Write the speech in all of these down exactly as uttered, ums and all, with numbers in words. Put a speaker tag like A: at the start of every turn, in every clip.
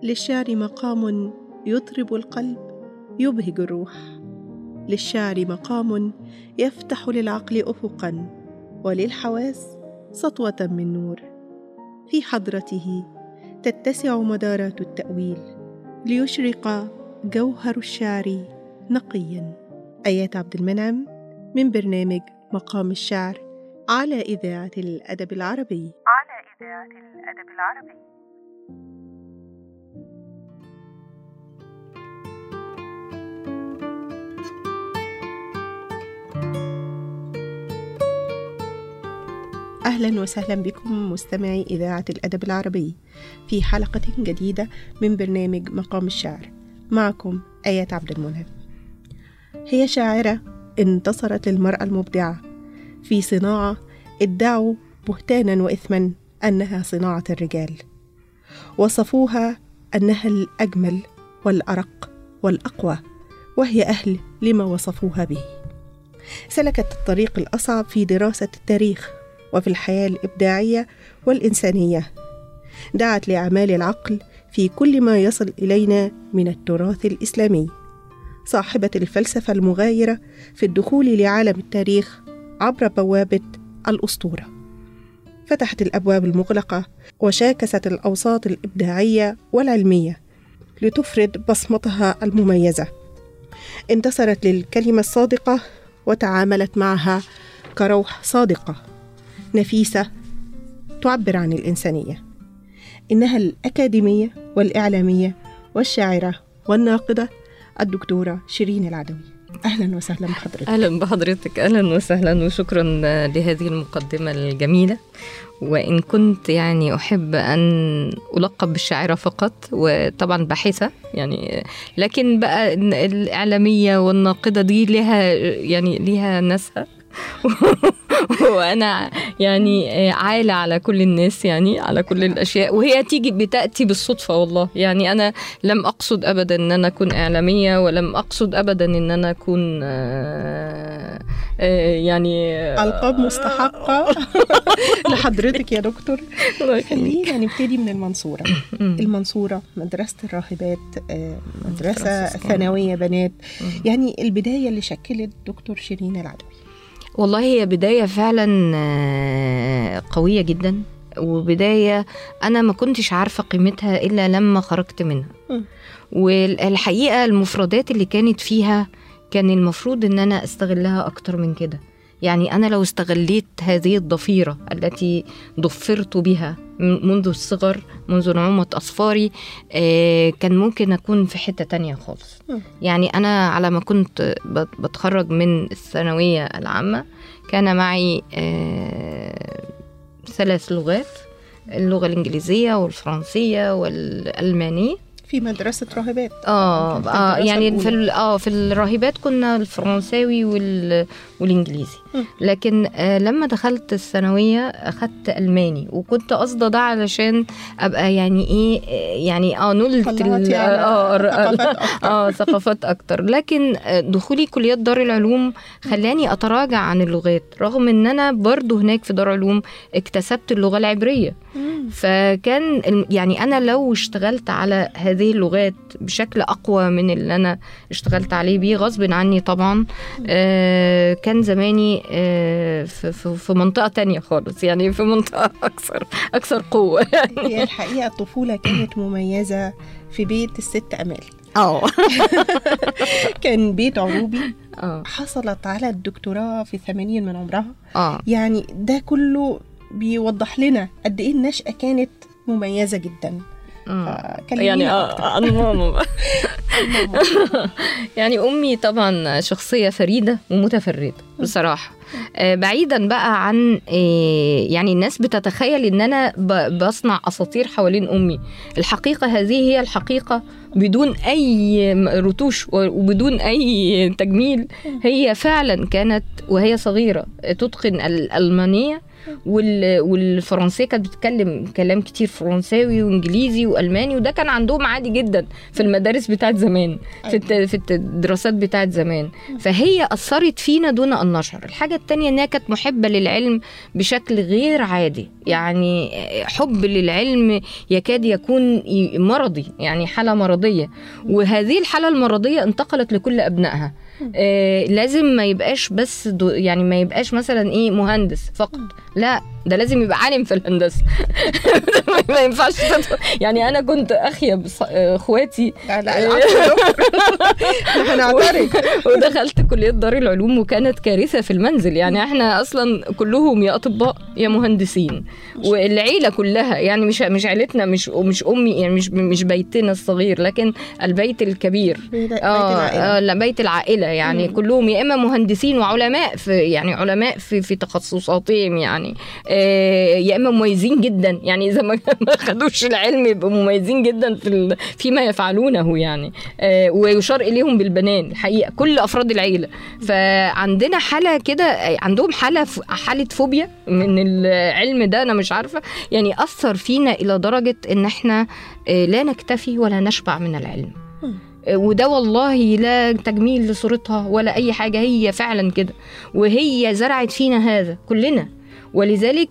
A: للشعر مقام يطرب القلب يبهج الروح، للشعر مقام يفتح للعقل أفقاً وللحواس سطوة من نور، في حضرته تتسع مدارات التأويل ليشرق جوهر الشعر نقياً. آيات عبد المنعم من برنامج مقام الشعر على إذاعة الأدب العربي.
B: على إذاعة الأدب العربي.
A: أهلا وسهلا بكم مستمعي إذاعة الأدب العربي في حلقة جديدة من برنامج مقام الشعر. معكم آيات عبد المنعم. هي شاعرة انتصرت للمرأة المبدعة في صناعة ادعوا بهتانا وإثما أنها صناعة الرجال، وصفوها أنها الأجمل والأرق والأقوى، وهي أهل لما وصفوها به. سلكت الطريق الأصعب في دراسة التاريخ وفي الحياة الإبداعية والإنسانية، دعت لأعمال العقل في كل ما يصل إلينا من التراث الإسلامي، صاحبة الفلسفة المغايرة في الدخول لعالم التاريخ عبر بوابة الأسطورة، فتحت الأبواب المغلقة وشاكست الأوساط الإبداعية والعلمية لتفرد بصمتها المميزة، انتصرت للكلمة الصادقة وتعاملت معها كروح صادقة نفيسة تعبر عن الإنسانية. إنها الأكاديمية والإعلامية والشاعرة والناقدة الدكتورة شيرين العدوي. أهلا وسهلا بحضرتك.
C: أهلا بحضرتك، أهلا وسهلا، وشكرا لهذه المقدمة الجميلة. وإن كنت يعني أحب أن ألقب بالشاعرة فقط، وطبعا باحثة يعني، لكن بقى الإعلامية والناقدة دي لها يعني لها ناسها وأنا يعني عالة على كل الناس، يعني على كل الأشياء، وهي تيجي بتأتي بالصدفة. والله يعني أنا لم أقصد أبدا أن أنا أكون إعلامية، ولم أقصد أبدا أن أنا أكون يعني
A: ألقاب مستحقة لحضرتك يا دكتور. خلينا نبتدي من المنصورة. المنصورة مدرسة الراهبات، مدرسة ثانوية بنات، يعني البداية اللي شكلت دكتور شيرين العدوي.
C: والله هي بداية فعلا قوية جدا، وبداية أنا ما كنتش عارفة قيمتها إلا لما خرجت منها. والحقيقة المفردات اللي كانت فيها كان المفروض أن أنا أستغلها أكتر من كده. يعني أنا لو استغليت هذه الضفيرة التي ضفرت بها منذ الصغر، منذ نعومة أصفاري، كان ممكن أكون في حتة تانية خالص. يعني أنا على ما كنت بتخرج من الثانوية العامة كان معي ثلاث لغات، اللغة الإنجليزية والفرنسية والألمانية
A: في مدرسة راهبات.
C: اه, آه يعني في اه في الراهبات كنا الفرنساوي وال والانجليزي. م. لكن آه لما دخلت الثانويه اخذت الماني، وكنت قصده ده علشان ابقى يعني ايه يعني اه نلت
A: يعني
C: اه
A: ثقافات
C: اكتر اه ثقافات اكتر. لكن دخولي كليات دار العلوم خلاني اتراجع عن اللغات، رغم ان انا برضو هناك في دار العلوم اكتسبت اللغه العبريه. م. فكان يعني انا لو اشتغلت على هذه اللغات بشكل أقوى من اللي أنا اشتغلت عليه بيه غصب عني طبعا، آه كان زماني آه في, في, في منطقة تانية خالص، يعني في منطقة أكثر أكثر قوة.
A: هي الحقيقة الطفولة كانت مميزة في بيت الست أمال.
C: اه
A: كان بيت عروبي. أوه. حصلت على الدكتوراه في الثمانين من عمرها.
C: اه
A: يعني ده كله بيوضح لنا قد إيه النشأة كانت مميزة جداً.
C: يعني عن ماما. يعني أمي طبعا شخصية فريدة ومتفردة بصراحة. بعيدا بقى عن يعني الناس بتتخيل ان انا بصنع اساطير حوالين امي. الحقيقة هذه هي الحقيقة بدون اي رتوش وبدون اي تجميل. هي فعلا كانت وهي صغيرة تتقن الألمانية وال... والفرنسية كانت بتتكلم كلام كتير فرنساوي وانجليزي والماني، وده كان عندهم عادي جدا في المدارس بتاعت زمان، في الت... في الدراسات بتاعت زمان. فهي أثرت فينا دون أن نشعر. الحاجة التانية انها كانت محبة للعلم بشكل غير عادي، يعني حب للعلم يكاد يكون مرضي، يعني حالة مرضية، وهذه الحالة المرضية انتقلت لكل أبنائها. آه لازم ما يبقاش بس يعني ما يبقاش مثلا ايه مهندس فقط، لا ده لازم يبقى عالم في الهندسه. ما ينفعش يعني انا كنت اخيب اخواتي
A: لا لا هنعترف
C: ودخلت كليه دار العلوم وكانت كارثه في المنزل. يعني احنا اصلا كلهم يا اطباء يا مهندسين، والعيله كلها، يعني مش مش عيلتنا، مش مش امي، يعني مش مش بيتنا الصغير لكن البيت الكبير، اه لا بيت العائله، يعني كلهم يا اما مهندسين وعلماء في يعني علماء في في تخصصاتهم، يعني يا اما مميزين جدا، يعني اذا ما خدوش العلم يبقوا مميزين جدا في فيما يفعلونه، يعني ويشار اليهم بالبنان الحقيقه كل افراد العيله. فعندنا حاله كده، عندهم حاله حاله فوبيا من العلم ده، انا مش عارفه يعني اثر فينا الى درجه ان احنا لا نكتفي ولا نشبع من العلم. وده والله لا تجميل لصورتها ولا اي حاجه، هي فعلا كده، وهي زرعت فينا هذا كلنا. ولذلك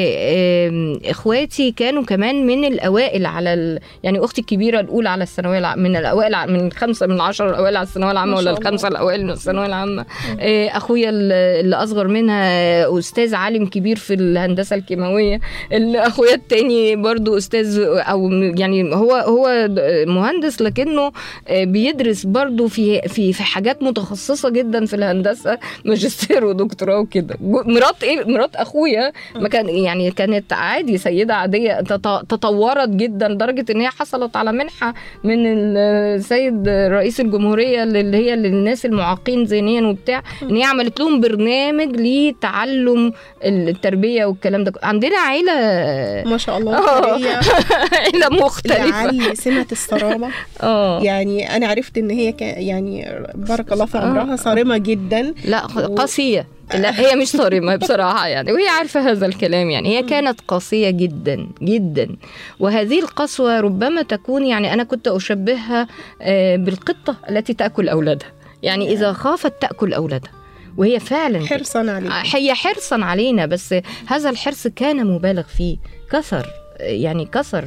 C: اخواتي كانوا كمان من الاوائل على ال... يعني اختي الكبيره الاولى على الثانويه العامه، من الاوائل، من الخمسه من العشره الاوائل على الثانويه العامه، ولا الخمسه الاوائل من الثانويه العامه. اخويا اللي اصغر منها استاذ عالم كبير في الهندسه الكيماويه. اخويا الثاني برضو استاذ، او يعني هو هو مهندس لكنه بيدرس برضو في في في حاجات متخصصه جدا في الهندسه، ماجستير ودكتوراه وكده. مرات ايه مرات اخويا ما كان يعني كانت عادي، سيدة عادية، تطورت جدا لدرجة ان هي حصلت على منحة من السيد رئيس الجمهورية اللي هي للناس المعاقين ذهنيا وبتاع، ان هي عملت لهم برنامج لتعلم التربية والكلام ده. عندنا عيلة
A: ما شاء الله
C: عيلة مختلفة
A: لعلي سمة الصرامة. يعني انا عرفت ان هي يعني بارك الله في عمرها صارمة جدا،
C: لا قاسية، لا هي مش صارمة بصراحة يعني، وهي عارفة هذا الكلام. يعني هي كانت قاسية جدا جدا، وهذه القسوة ربما تكون، يعني أنا كنت أشبهها بالقطة التي تأكل أولادها، يعني إذا خافت تأكل أولادها، وهي فعلا
A: حرصا علينا،
C: هي حرصا علينا، بس هذا الحرص كان مبالغ فيه، كسر يعني كسر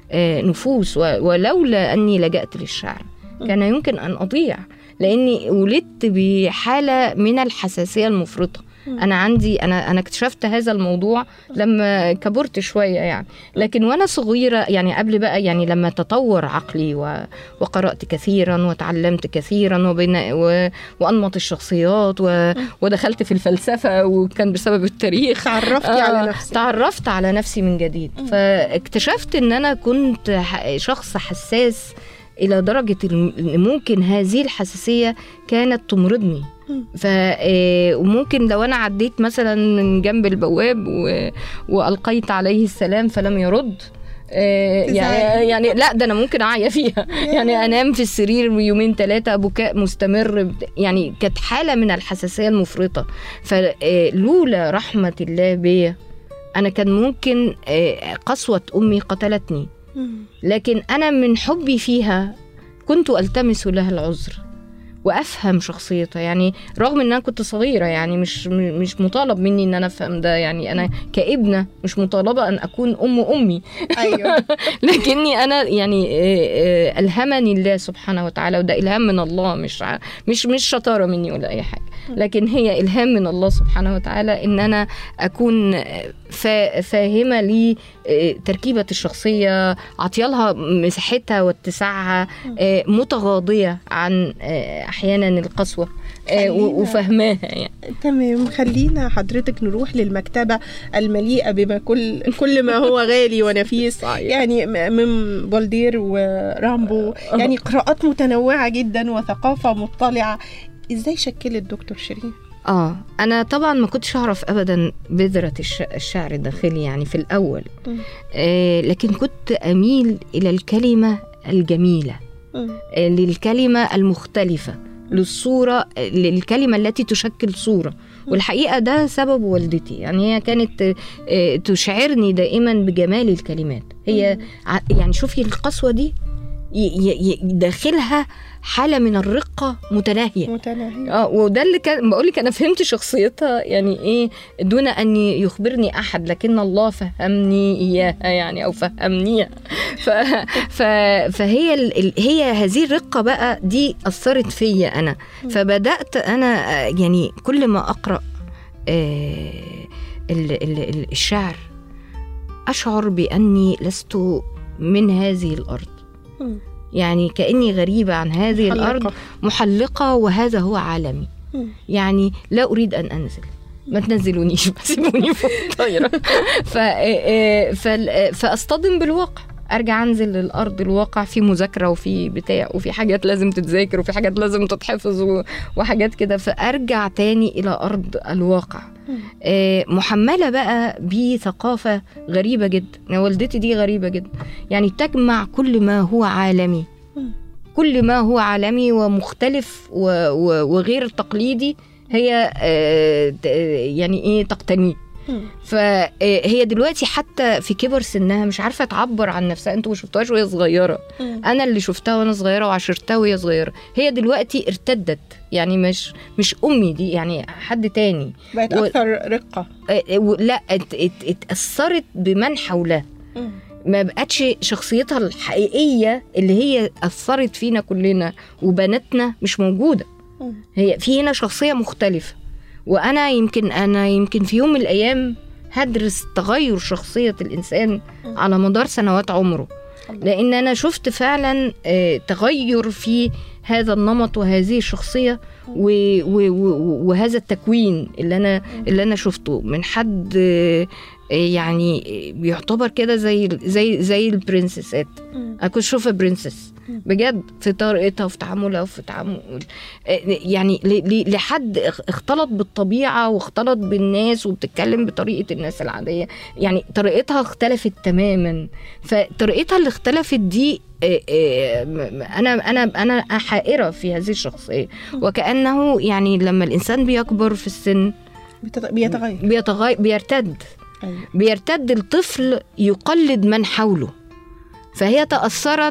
C: نفوس. ولولا أني لجأت للشعر كان يمكن أن أضيع، لاني ولدت بحاله من الحساسيه المفرطه. انا عندي انا انا اكتشفت هذا الموضوع لما كبرت شويه يعني، لكن وانا صغيره يعني قبل بقى، يعني لما تطور عقلي و... وقرات كثيرا وتعلمت كثيرا وبين و... وانمط الشخصيات و... ودخلت في الفلسفه، وكان بسبب التاريخ
A: تعرفتي آه على نفسي
C: تعرفت على نفسي من جديد. فاكتشفت ان انا كنت شخص حساس إلى درجة ممكن هذه الحساسية كانت تمرضني. ف وممكن لو أنا عديت مثلا من جنب البواب و... وألقيت عليه السلام فلم يرد، يعني يعني لا ده أنا ممكن أعيا فيها، يعني أنام في السرير يومين ثلاثة بكاء مستمر، يعني كانت حالة من الحساسية المفرطة. فلولا رحمة الله بي أنا كان ممكن قسوة أمي قتلتني، لكن أنا من حبي فيها كنت ألتمس لها العذر وأفهم شخصيتها. يعني رغم أن أنا كنت صغيرة، يعني مش مش مطالب مني أن أنا أفهم ده، يعني أنا كابنة مش مطالبة أن أكون أم أمي.
A: أيوة.
C: لكني أنا يعني ألهمني الله سبحانه وتعالى، وده إلهام من الله، مش مش مش شطارة مني ولا أي حاجة، لكن هي إلهام من الله سبحانه وتعالى إن أنا أكون فاهمة لي تركيبة الشخصية، عطيالها مساحتها واتساعها، متغاضية عن أحيانا القسوة وفهماها يعني.
A: تمام، خلينا حضرتك نروح للمكتبة المليئة بما كل كل ما هو غالي ونفيس، يعني من بولدير ورامبو، يعني قراءات متنوعة جدا وثقافة مطلعة. ازاي شكلت دكتور شيرين؟
C: اه انا طبعا ما كنتش اعرف ابدا بذرة الشعر الداخلي يعني في الاول، آه لكن كنت اميل الى الكلمة الجميلة، آه للكلمة المختلفة، للصورة، للكلمة التي تشكل صورة، والحقيقة ده سبب والدتي. يعني هي كانت تشعرني دائما بجمال الكلمات. هي يعني شوفي القسوة دي داخلها حالة من الرقة متناهية
A: متناهية
C: اه وده اللي كان بقول لك أنا فهمت شخصيتها يعني إيه دون أن يخبرني أحد، لكن الله فهمني إياها يعني أو فهمنيها. ف... ف... فهي ال... هي هذه الرقة بقى دي أثرت فيا أنا. فبدأت أنا يعني كل ما أقرأ آه ال... ال... الشعر أشعر بأني لست من هذه الأرض، يعني كأني غريبة عن هذه محلقة. الأرض محلقة، وهذا هو عالمي. يعني لا أريد أن أنزل، ما تنزلونيش، بسيبوني فوق الطايرة. فأصطدم بالواقع، أرجع أنزل للأرض الواقع، في مذاكرة وفي بتاع وفي حاجات لازم تتذاكر وفي حاجات لازم تتحفظ وحاجات كده، فأرجع تاني إلى أرض الواقع. محملة بقى بثقافة غريبة جدا. والدتي دي غريبة جدا، يعني تجمع كل ما هو عالمي، كل ما هو عالمي ومختلف وغير تقليدي هي يعني إيه تقتنيه. فهي دلوقتي حتى في كبر سنها مش عارفة تعبر عن نفسها. انتوا ما شفتوهاش وهي صغيرة، انا اللي شفتها وانا صغيرة وعشرتها وهي صغيرة. هي دلوقتي ارتدت، يعني مش مش امي دي، يعني حد تاني،
A: بقت اكثر و... رقة.
C: لا اتأثرت بمن حولها، ما بقتش شخصيتها الحقيقية اللي هي أثرت فينا كلنا وبناتنا مش موجودة. هي في هنا شخصية مختلفة، وأنا يمكن أنا يمكن في يوم من الأيام هدرس تغير شخصية الإنسان على مدار سنوات عمره، لأن أنا شفت فعلا تغير في هذا النمط وهذه الشخصية وهذا التكوين اللي أنا اللي أنا شفته من حد يعني بيعتبر كده زي زي زي البرنسسات. أنا كنت شوفها برنسس بجد في طريقتها وفي تعاملها وفي تعامل، يعني لحد اختلط بالطبيعة واختلط بالناس وبتتكلم بطريقة الناس العادية، يعني طريقتها اختلفت تماما. فطريقتها اللي اختلفت دي أنا أنا أنا حائرة في هذه الشخصية، وكأنه يعني لما الإنسان بيكبر في السن
A: بيتغير
C: بيتغير بيرتد بيرتد الطفل يقلد من حوله. فهي تأثرت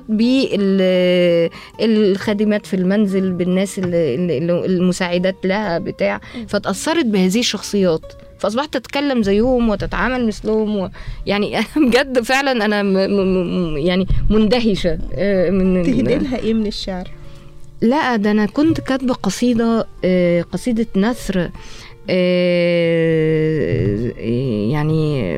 C: بالخادمات في المنزل، بالناس المساعدات لها بتاع، فتأثرت بهذه الشخصيات، فأصبحت تتكلم زيهم وتتعامل مثلهم و... يعني بجد فعلا أنا م... م... يعني مندهشة
A: من تهدي لها إيه من الشعر؟
C: لا ده أنا كنت كاتبة قصيدة قصيدة نثر يعني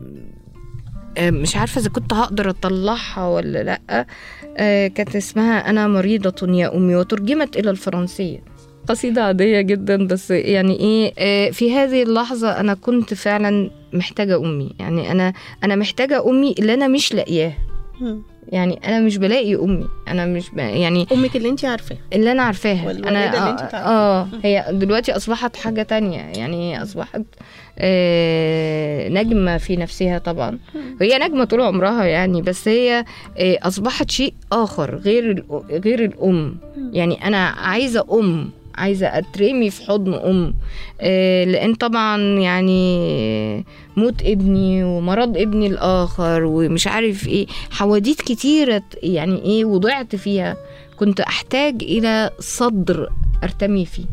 C: مش عارفة إذا كنت هقدر أطلعها ولا لأ. كانت اسمها أنا مريضة يا أمي، وترجمت إلى الفرنسية. قصيدة عادية جدا، بس يعني إيه في هذه اللحظة أنا كنت فعلا محتاجة أمي. يعني أنا أنا محتاجة أمي اللي أنا مش لاقياه، يعني أنا مش بلاقي أمي. أنا مش ب... يعني
A: أمك اللي أنت عارفاها،
C: اللي أنا عارفاها،
A: أنا اللي أنت تعرفها.
C: آه هي دلوقتي أصبحت حاجة تانية، يعني أصبحت آه نجمة في نفسها طبعا. هي نجمة طول عمرها يعني، بس هي آه أصبحت شيء آخر غير غير الأم. يعني أنا عايزة أم، عايزة أترمي في حضن أم، آه لأن طبعا يعني موت ابني ومرض ابني الآخر ومش عارف إيه، حواديت كتيرة يعني إيه وضعت فيها. كنت أحتاج إلى صدر أرتمي فيه.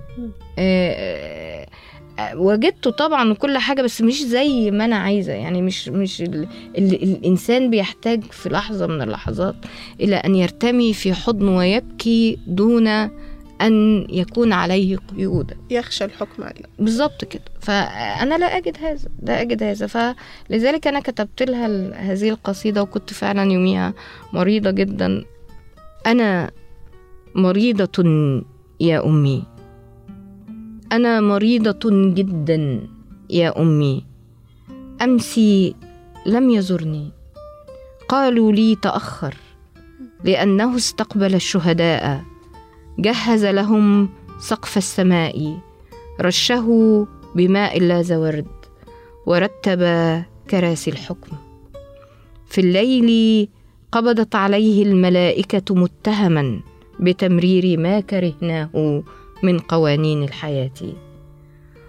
C: آه وجدته طبعا وكل حاجة، بس مش زي ما أنا عايزة. يعني مش مش ال ال الإنسان بيحتاج في لحظة من اللحظات إلى أن يرتمي في حضن ويبكي دون أن يكون عليه قيود،
A: يخشى الحكم عليه.
C: بالضبط كده. فأنا لا أجد هذا لا أجد هذا فلذلك أنا كتبت لها هذه القصيدة، وكنت فعلا يوميها مريضة جدا. أنا مريضة يا أمي، أنا مريضة جدا يا أمي، أمسي لم يزرني، قالوا لي تأخر لأنه استقبل الشهداء، جهز لهم سقف السماء، رشه بماء اللازورد، ورتب كراسي الحكم. في الليل قبضت عليه الملائكة متهما بتمرير ما كرهناه من قوانين الحياة،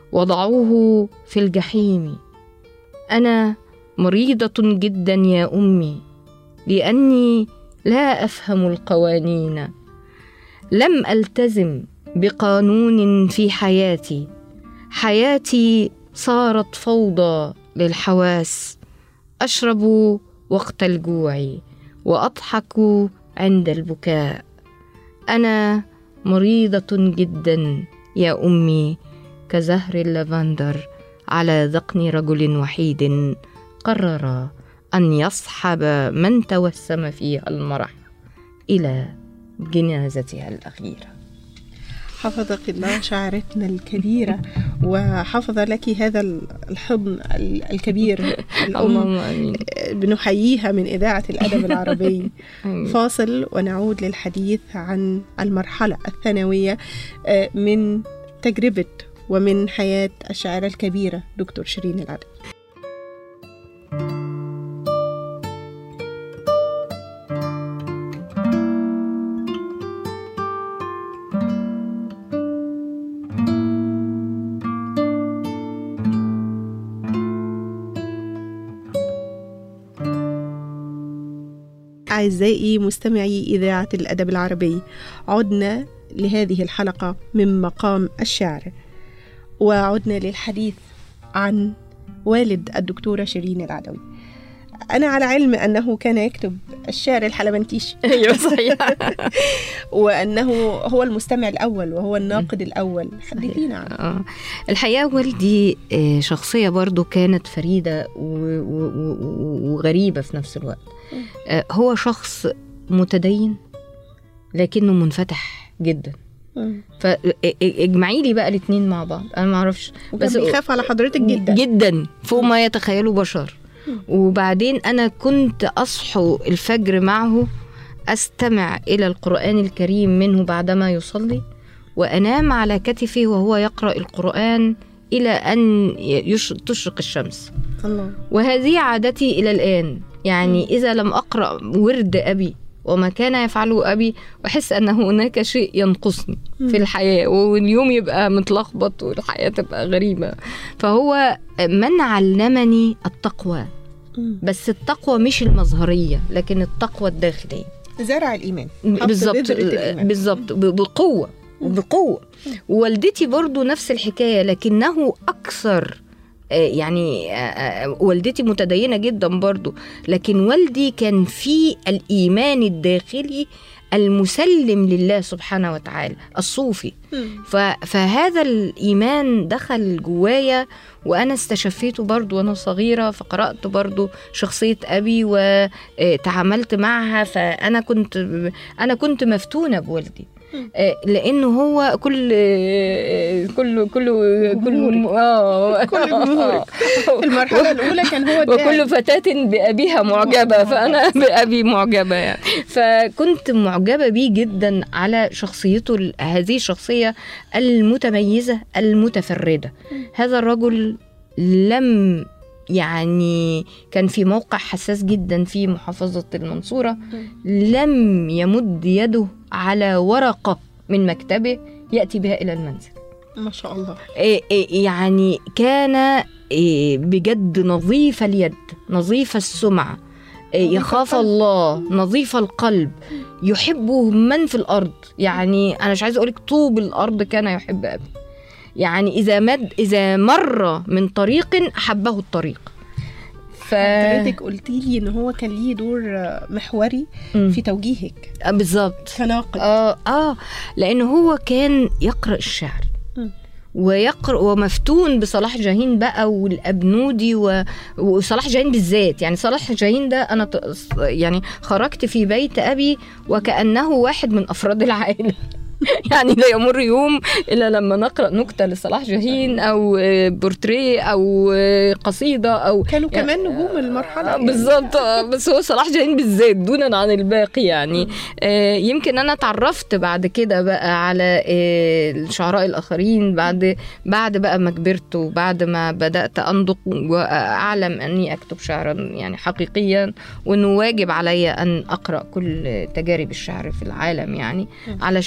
C: وضعوه في الجحيم. أنا مريضة جدا يا أمي لأني لا أفهم القوانين، لم ألتزم بقانون في حياتي، حياتي صارت فوضى للحواس، أشرب وقت الجوع وأضحك عند البكاء. أنا مريضة جدا يا أمي كزهر اللافندر على ذقن رجل وحيد قرر أن يصحب من توسم فيها المرح إلى جنازتها الأخيرة.
A: حفظك الله شاعرتنا الكبيرة، وحفظ لك هذا الحضن الكبير.
C: اللهم آمين.
A: بنحييها من إذاعة الأدب العربي. فاصل ونعود للحديث عن المرحلة الثانوية من تجربة ومن حياة الشاعرة الكبيرة دكتور شيرين العدوي. أعزائي مستمعي إذاعة الأدب العربي، عدنا لهذه الحلقة من مقام الشعر، وعدنا للحديث عن والد الدكتورة شيرين العدوي. أنا على علم أنه كان يكتب الشعر الحلبنتيشي.
C: أيوة صحيح.
A: وأنه هو المستمع الأول وهو الناقد الأول. حدثينا عنه.
C: آه. الحقيقة والدي شخصية برضو كانت فريدة وغريبة في نفس الوقت. هو شخص متدين لكنه منفتح جدا، فاجمعي لي بقى الاثنين مع بعض. انا ما اعرفش،
A: بس بيخاف على حضرتك جدا
C: جدا فوق ما يتخيلوا بشر. وبعدين انا كنت اصحو الفجر معه، استمع الى القرآن الكريم منه بعدما يصلي، وانام على كتفه وهو يقرأ القرآن الى ان تشرق الشمس. الله. وهذه عادتي الى الان، يعني إذا لم أقرأ ورد أبي وما كان يفعله أبي، وأحس أن هناك شيء ينقصني في الحياة، واليوم يبقى متلخبط والحياة تبقى غريبة. فهو من علمني التقوى، بس التقوى مش المظهرية لكن التقوى الداخلية،
A: زرع الإيمان.
C: بالضبط بالضبط بقوة وبقوة. ووالدتي برضو نفس الحكاية، لكنه أكثر. يعني والدتي متدينة جدا برضو، لكن والدي كان في الإيمان الداخلي المسلم لله سبحانه وتعالى الصوفي. فهذا الإيمان دخل جوايا، وأنا استشفيته برضو وأنا صغيرة، فقرأت برضو شخصية أبي وتعاملت معها. فأنا كنت أنا كنت مفتونة بوالدي، لانه هو كل كل كل كل اه
A: كل جمهورك. المرحله الاولى كان هو
C: وكل فتاه بابيها معجبه، فانا بابي معجبه يعني. فكنت معجبه بيه جدا على شخصيته، هذه الشخصيه المتميزه المتفرده. هذا الرجل لم يعني كان في موقع حساس جدا في محافظة المنصورة، لم يمد يده على ورقة من مكتبه يأتي بها إلى المنزل.
A: ما شاء الله.
C: يعني كان بجد نظيف اليد، نظيف السمعة، يخاف الله، نظيف القلب، يحبه من في الأرض. يعني أنا مش عايز أقولك طوب الأرض كان يحب أبي، يعني إذا مد إذا مر من طريق أحبه الطريق.
A: ف... حضرتك قلتي لي إن هو كان ليه دور محوري م. في توجيهك.
C: بالضبط.
A: كناقد.
C: آه آه لأنه هو كان يقرأ الشعر م. ويقرأ، ومفتون بصلاح جاهين بقى والأبنودي و... وصلاح جاهين بالذات. يعني صلاح جاهين ده أنا ت... يعني خرجت في بيت أبي وكأنه واحد من أفراد العائلة. يعني لا يمر يوم إلا لما نقرأ نكتة لصلاح جاهين أو بورتريه أو قصيدة أو
A: كانوا يعني كمان نجوم المرحلة يعني.
C: بالضبط. بس هو صلاح جاهين بالذات دونا عن الباقي يعني. آه يمكن أنا تعرفت بعد كده بقى على آه الشعراء الآخرين بعد بعد بقى ما كبرت، وبعد ما بدأت أنضج وأعلم أني أكتب شعرا يعني حقيقيا، وأنه واجب علي أن أقرأ كل تجارب الشعر في العالم يعني علشان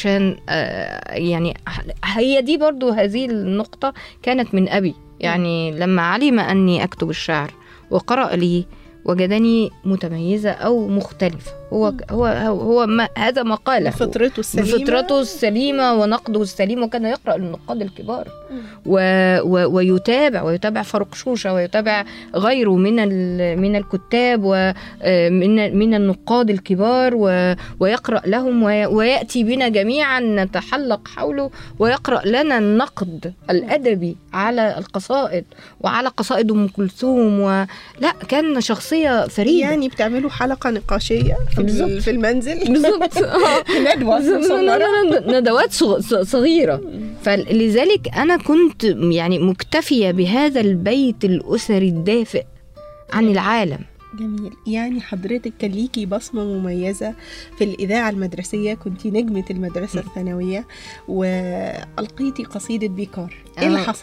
C: يعني هي دي برضو هذه النقطة كانت من أبي، يعني لما علم أني أكتب الشعر وقرأ لي وجدني متميزة أو مختلفة. هو هو هو ما هذا ما قاله،
A: بفطرته السليمة
C: بفطرته السليمة ونقده السليم، وكان يقرأ للنقاد الكبار و و ويتابع ويتابع فاروق شوشة ويتابع غيره من من الكتاب ومن من النقاد الكبار و ويقرأ لهم ويأتي بنا جميعا نتحلق حوله ويقرأ لنا النقد الأدبي على القصائد وعلى قصائد أم كلثوم. ولا كان شخصية فريدة،
A: يعني بتعملوا حلقة نقاشية
C: بالزبط.
A: في المنزل
C: بالضبط
A: ندوة
C: ندوات صغيرة. فلذلك أنا كنت يعني مكتفية بهذا البيت الأسري الدافئ عن العالم.
A: جميل. يعني حضرتك كان ليكي بصمة مميزة في الإذاعة المدرسية، كنتي نجمة المدرسة الثانوية وألقيتي قصيدة بيكار. إيه اللي حصل؟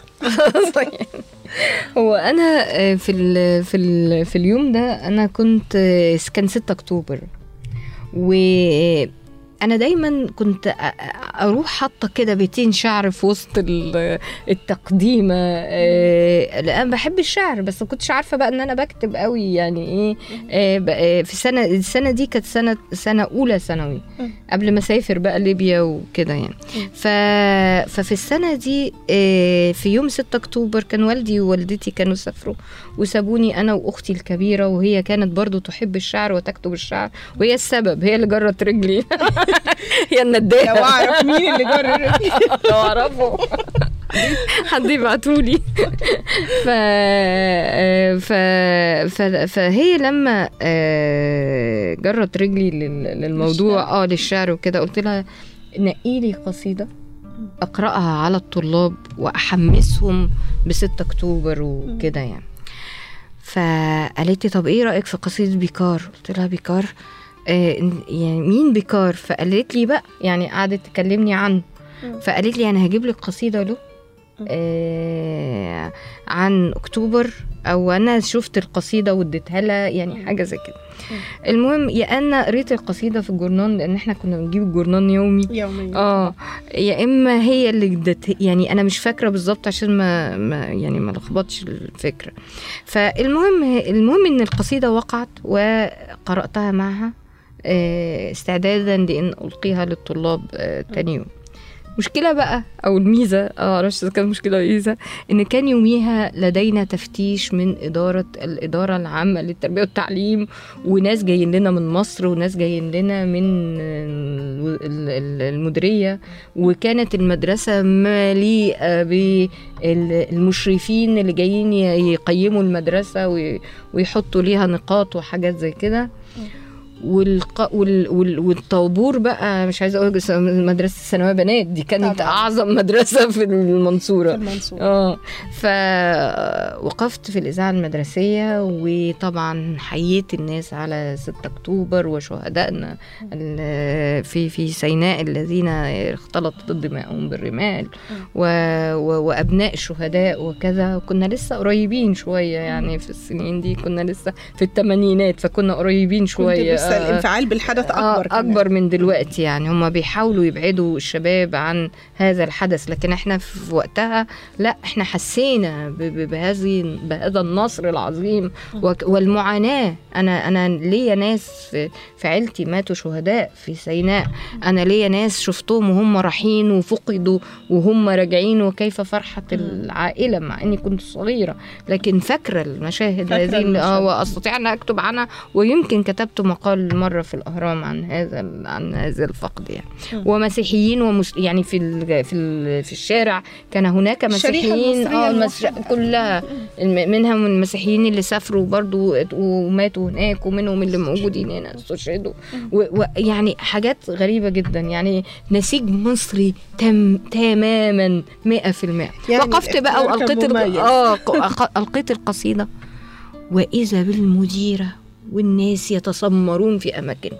C: هو أنا في ال في ال في اليوم ده أنا كنت كان ستة أكتوبر، وأنا دايما كنت أروح حاطة كده بيتين شعر في وسط التقديمة. أنا بحب الشعر بس ما كنتش عارفة بقى أن أنا بكتب قوي، يعني إيه في السنة السنة دي كانت سنة سنة أولى ثانوي قبل ما أسافر بقى ليبيا وكده يعني. ففي السنة دي في يوم ستة أكتوبر كان والدي ووالدتي كانوا سافروا وسابوني أنا وأختي الكبيرة، وهي كانت برضو تحب الشعر وتكتب الشعر، وهي السبب، هي اللي جرت رجلي هي النداء.
A: لو أعرف مين اللي جر رجلي
C: لو أعرفه حد يبعتولي. ف... ف... ف... فهي لما جرت رجلي للموضوع اه للشعر وكده، قلت لها نقي لي قصيدة أقرأها على الطلاب وأحمسهم بستة أكتوبر وكده يعني. فقالت لي طب إيه رأيك في قصيدة بيكار؟ قلت لها بيكار آه يعني مين بيكار؟ فقالت لي بقى يعني قعدت تكلمني عنه، فقالت لي أنا هجيب لك قصيدة له آه عن أكتوبر، أو أنا شفت القصيدة واديتها لها يعني حاجة زي كده. المهم يا أنا قريت القصيدة في الجورنال، لأن احنا كنا بنجيب الجورنال يومي
A: يومي
C: اه يا إما هي اللي جدت، يعني أنا مش فاكرة بالظبط عشان ما, ما يعني ما لخبطش الفكرة. فالمهم المهم إن القصيدة وقعت وقرأتها معها استعدادا لأن ألقيها للطلاب تاني يوم. مشكلة بقى أو الميزة اه معرفش إذا كانت مشكلة ميزة، إن كان يوميها لدينا تفتيش من إدارة الإدارة العامة للتربية والتعليم، وناس جايين لنا من مصر وناس جايين لنا من المديرية، وكانت المدرسة مليئة بالمشرفين اللي جايين يقيموا المدرسة ويحطوا ليها نقاط وحاجات زي كده. والق... وال... وال... والطابور بقى مش عايزه اقول مدرسه الثانويه بنات دي كانت طبعا اعظم مدرسه في المنصوره.
A: في المنصورة.
C: اه فوقفت في الاذاعه المدرسيه، وطبعا حييت الناس على ستة أكتوبر وشهدائنا في في سيناء الذين اختلطت دماؤهم بالرمال و... و... وابناء الشهداء وكذا. كنا لسه قريبين شويه يعني في السنين دي، كنا لسه في الثمانينات، فكنا قريبين شويه.
A: الانفعال بالحدث أكبر
C: آه أكبر من دلوقتي، يعني هم بيحاولوا يبعدوا الشباب عن هذا الحدث، لكن احنا في وقتها لا، احنا حسينا بهذه بهذا النصر العظيم والمعاناة. أنا أنا ليا ناس في, في عيلتي ماتوا شهداء في سيناء، أنا ليا ناس شفتهم وهم رايحين وفقدوا وهم راجعين، وكيف فرحة العائلة مع إني كنت صغيرة، لكن فاكرة المشاهد هذه آه وأستطيع أن أكتب عنها، ويمكن كتبت مقال مرة في الأهرام عن هذا عن هذا الفقد يعني. ومسيحيين ومس... يعني في ال... في ال... في الشارع كان هناك مسيحيين اه المس... كلها منهم المسيحيين اللي سافروا برضو وماتوا هناك، ومنهم اللي موجودين هنا استشهدوا، ويعني و... حاجات غريبة جدا، يعني نسيج مصري تم تماما مئة في المئة. يعني وقفت بقى وألقيت ال... اه ألقيت القصيدة، وإذا بالمديرة والناس يتسمرون في أماكن،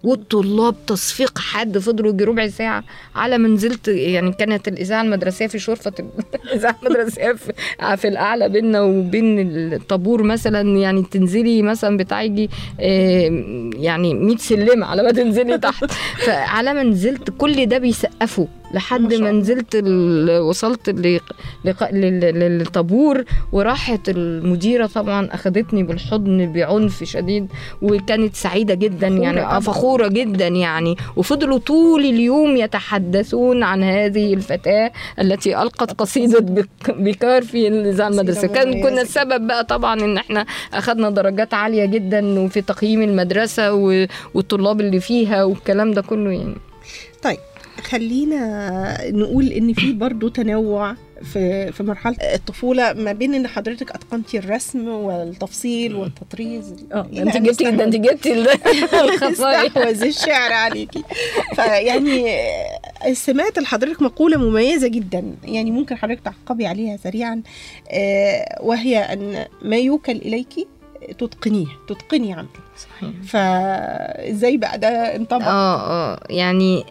C: والطلاب تصفيق حد، فضلوا يجي ربع ساعة على ما نزلت. يعني كانت الإذاعة المدرسية في شرفة الإذاعة المدرسية في, في الأعلى بيننا وبين الطابور مثلا، يعني تنزلي مثلا بتاعي يعني مئة سلمة على ما تنزلي تحت. فعلى ما نزلت كل ده بيسقفوا لحد ما نزلت وصلت للطابور، وراحت المديرة طبعا أخذتني بالحضن بعنف شديد، وكانت سعيدة جدا يعني فخورة جدا يعني. وفضلوا طول اليوم يتحدثون عن هذه الفتاة التي ألقت قصيدة بكار في الإذاعة المدرسة. كان كنا السبب بقى طبعا إن احنا أخذنا درجات عالية جدا وفي تقييم المدرسة والطلاب اللي فيها والكلام ده كله يعني.
A: طيب خلينا نقول ان في برضو تنوع في في مرحله الطفوله ما بين ان حضرتك اتقنتي الرسم والتفصيل والتطريز.
C: اه انت جبتي ده انت جبتي الخصائص
A: استحوذ الشعر عليكي. فيعني سمعت لحضرتك مقوله مميزه جدا، يعني ممكن حضرتك تعقبي عليها سريعا، وهي ان ما يوكل اليكي تتقنيه تتقني عمله.
C: صحيح.
A: فازاي بقى ده انطبق؟
C: اه اه يعني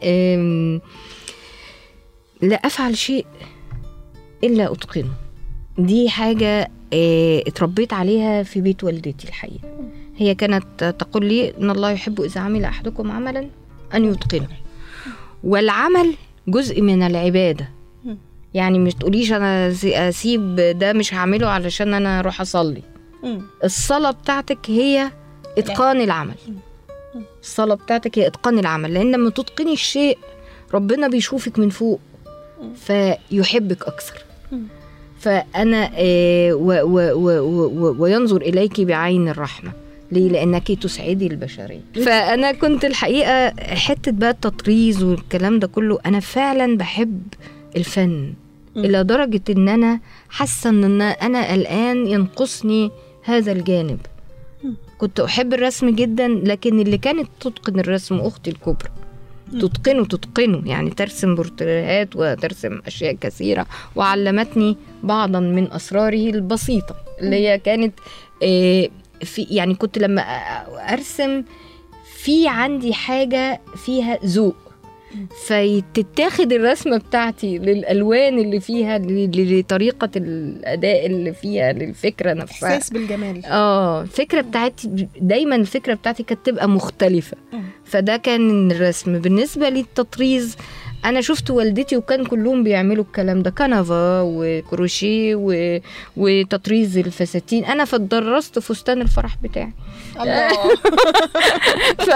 C: لا افعل شيء الا اتقنه. دي حاجه اه اتربيت عليها في بيت والدتي الحقيقه. هي كانت تقول لي ان الله يحب اذا عمل احدكم عملا ان يتقنه، والعمل جزء من العباده. يعني مش تقوليش انا اسيب ده مش هعمله علشان انا اروح اصلي. الصلاة بتاعتك هي إتقان العمل. الصلاة بتاعتك هي إتقان العمل، لأن لما تتقني الشيء ربنا بيشوفك من فوق فيحبك أكثر. فأنا آه و و و و وينظر إليك بعين الرحمة. ليه؟ لأنك تسعدي البشرية. فأنا كنت الحقيقة حتة بقى التطريز والكلام ده كله، أنا فعلا بحب الفن إلى درجة إن أنا حاسة إن أنا الآن ينقصني هذا الجانب. كنت أحب الرسم جدا، لكن اللي كانت تتقن الرسم أختي الكبرى. تتقنه تتقنه يعني ترسم بورتريهات وترسم أشياء كثيرة، وعلمتني بعضا من أسراره البسيطة اللي هي كانت في يعني كنت لما أرسم في عندي حاجة فيها ذوق، فتتاخد الرسمة بتاعتي للألوان اللي فيها، لطريقة الأداء اللي فيها، للفكرة نفسها،
A: إحساس بالجمال.
C: آه الفكرة بتاعتي دايما الفكرة بتاعتي كانت تبقى مختلفة. فده كان الرسم. بالنسبة للتطريز أنا شفت والدتي وكان كلهم بيعملوا الكلام ده، كنفا وكروشيه و... وتطريز الفساتين. أنا فدرست فستان الفرح بتاعي.
A: الله.
C: ف...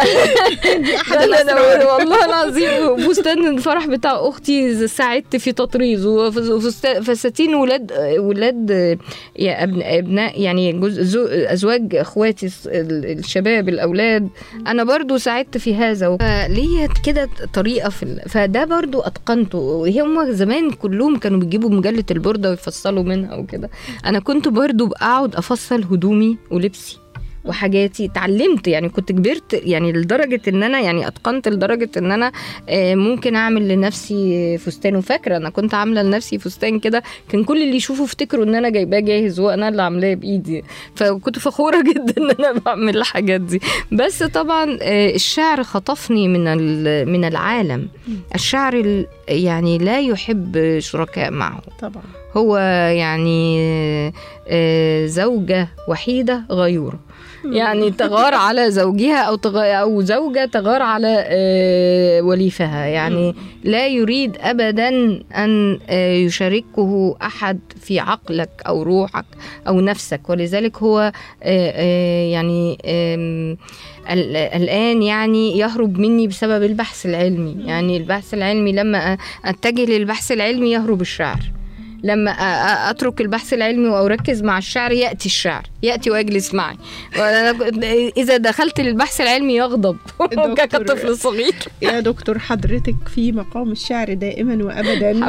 C: والله العظيم فستان الفرح بتاع أختي ساعدت في تطريز وفساتين ولاد ولاد يا أبناء يعني جزء أزواج أخواتي الشباب الأولاد. أنا برضو ساعدت في هذا. ليه كده طريقة في ال... فده برضو أتقنته. هم زمان كلهم كانوا بيجيبوا مجلة البوردة ويفصلوا منها وكده. أنا كنت برضو بقعد أفصل هدومي ولبسي وحاجاتي. اتعلمت يعني كنت كبرت يعني لدرجة ان انا يعني اتقنت لدرجة ان انا ممكن اعمل لنفسي فستان. وفاكرة انا كنت عاملة لنفسي فستان كده كان كل اللي يشوفوا افتكروا ان انا جايباه جاهز وانا اللي عاملاه بايدي. فكنت فخورة جدا ان انا بعمل الحاجات دي. بس طبعا الشعر خطفني من من العالم. الشعر يعني لا يحب شركاء معه طبعا. هو يعني زوجة وحيدة غيورة، يعني تغار على زوجها أو, أو زوجة تغار على وليفها. يعني لا يريد أبدا أن يشاركه أحد في عقلك أو روحك أو نفسك. ولذلك هو يعني الآن يعني يهرب مني بسبب البحث العلمي. يعني البحث العلمي لما أتجه للبحث العلمي يهرب الشعر، لما أترك البحث العلمي وأركز مع الشعر يأتي الشعر يأتي ويجلس معي. إذا دخلت للبحث العلمي يغضب كطفل صغير.
A: يا دكتور حضرتك في مقام الشعر دائما وأبدا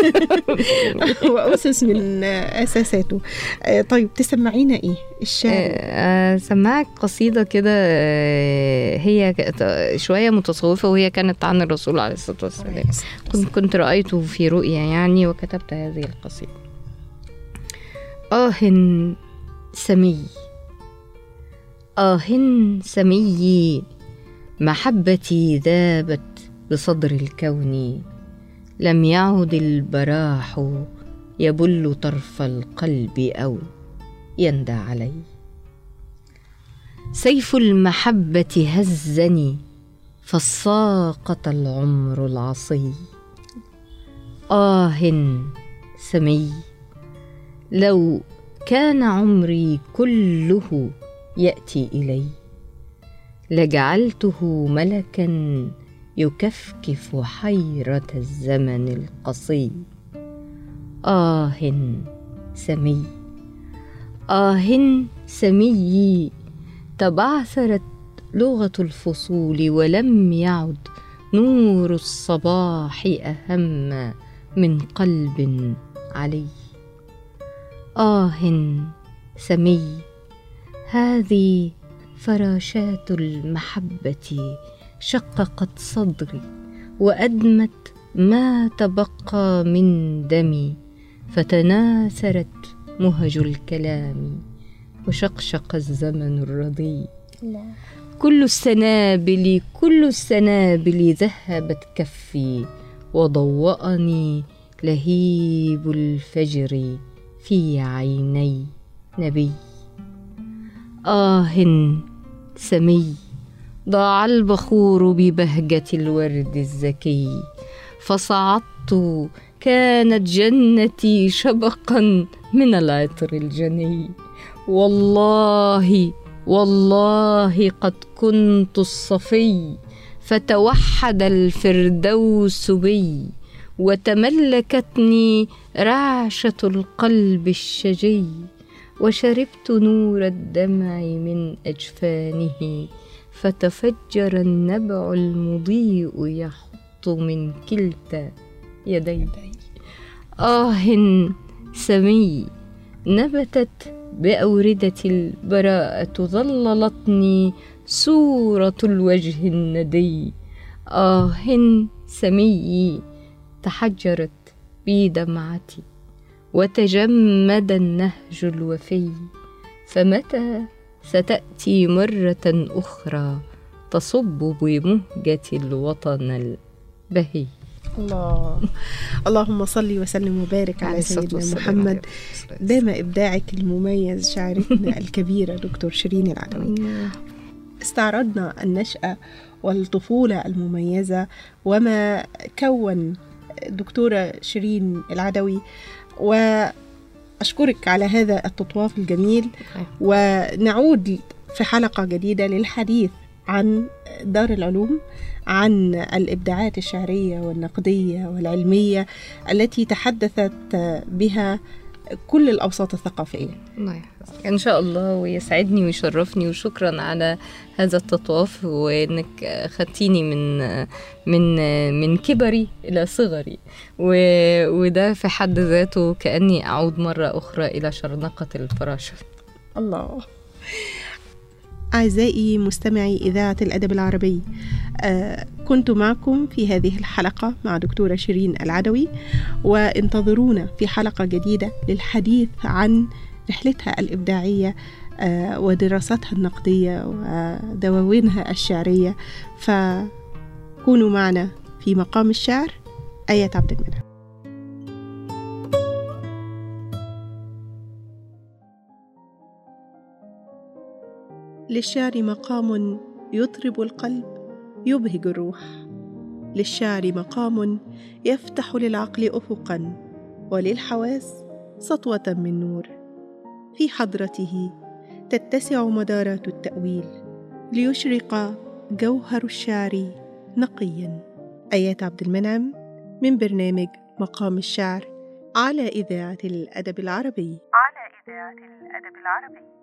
A: وأسس من أساساته. طيب تسمعينا إيه الشعر؟
C: سمعك قصيدة كده هي شوية متصوفة، وهي كانت عن الرسول عليه الصلاة والسلام. كنت كنت رأيته في رؤيا يعني وكتبت هذه القصيدة. آه سمي آه سمي محبتي ذابت بصدر الكون، لم يعد البراح يبل طرف القلب أو يندى علي. سيف المحبة هزني فساقط العمر العصي. آه سمي، لو كان عمري كله يأتي إلي لجعلته ملكا يكفكف حيرة الزمن القصي. آه سمي، آه سمي، تبعثرت لغة الفصول ولم يعد نور الصباح أهم من قلب علي. آه سمي، هذه فراشات المحبة شققت صدري وأدمت ما تبقى من دمي، فتناثرت مهج الكلام وشقشق الزمن الرضي. الله. كل السنابل كل السنابل ذهبت كفي، وضوأني لهيب الفجر في عيني نبي. آه سمي، ضاع البخور ببهجة الورد الزكي، فصعدت كانت جنتي شبقا من العطر الجني. والله والله قد كنت الصفي، فتوحد الفردوس بي، وتملكتني رعشة القلب الشجي، وشربت نور الدمع من أجفانه، فتفجر النبع المضيء يحط من كلتا يدي. آه سمي، نبتت بأوردة البراءة ظللتني صورة الوجه الندي. آه سمي، تحجرت بي دمعتي وتجمد النهج الوفي، فمتى ستأتي مرة أخرى تصب بمهجة الوطن البهي.
A: الله. اللهم صل وسلم وبارك على سيدنا محمد. دام إبداعك المميز شاعرتنا الكبيرة دكتور شيرين العدوي. استعرضنا النشأة والطفولة المميزة وما كون دكتورة شيرين العدوي، وأشكرك على هذا التطواف الجميل، ونعود في حلقة جديدة للحديث عن دار العلوم، عن الإبداعات الشعرية والنقدية والعلمية التي تحدثت بها كل الأوساط الثقافية.
C: الله يحفظك إن شاء الله، ويسعدني ويشرفني، وشكرا على هذا التطواف، وإنك خدتيني من من من كبري إلى صغري، وده في حد ذاته كأني أعود مرة أخرى إلى شرنقة الفراشة.
A: الله. أعزائي مستمعي إذاعة الأدب العربي، آه كنت معكم في هذه الحلقة مع دكتورة شيرين العدوي، وانتظرونا في حلقة جديدة للحديث عن رحلتها الإبداعية آه ودراستها النقدية ودواوينها الشعرية. فكونوا معنا في مقام الشعر. آية عبد المنعم. للشعر مقام يطرب القلب يبهج الروح، للشعر مقام يفتح للعقل أفقا، وللحواس سطوة من نور. في حضرته تتسع مدارات التأويل ليشرق جوهر الشعر نقيا. آيات عبد المنعم من برنامج مقام الشعر على إذاعة الأدب العربي.
B: على إذاعة الأدب العربي.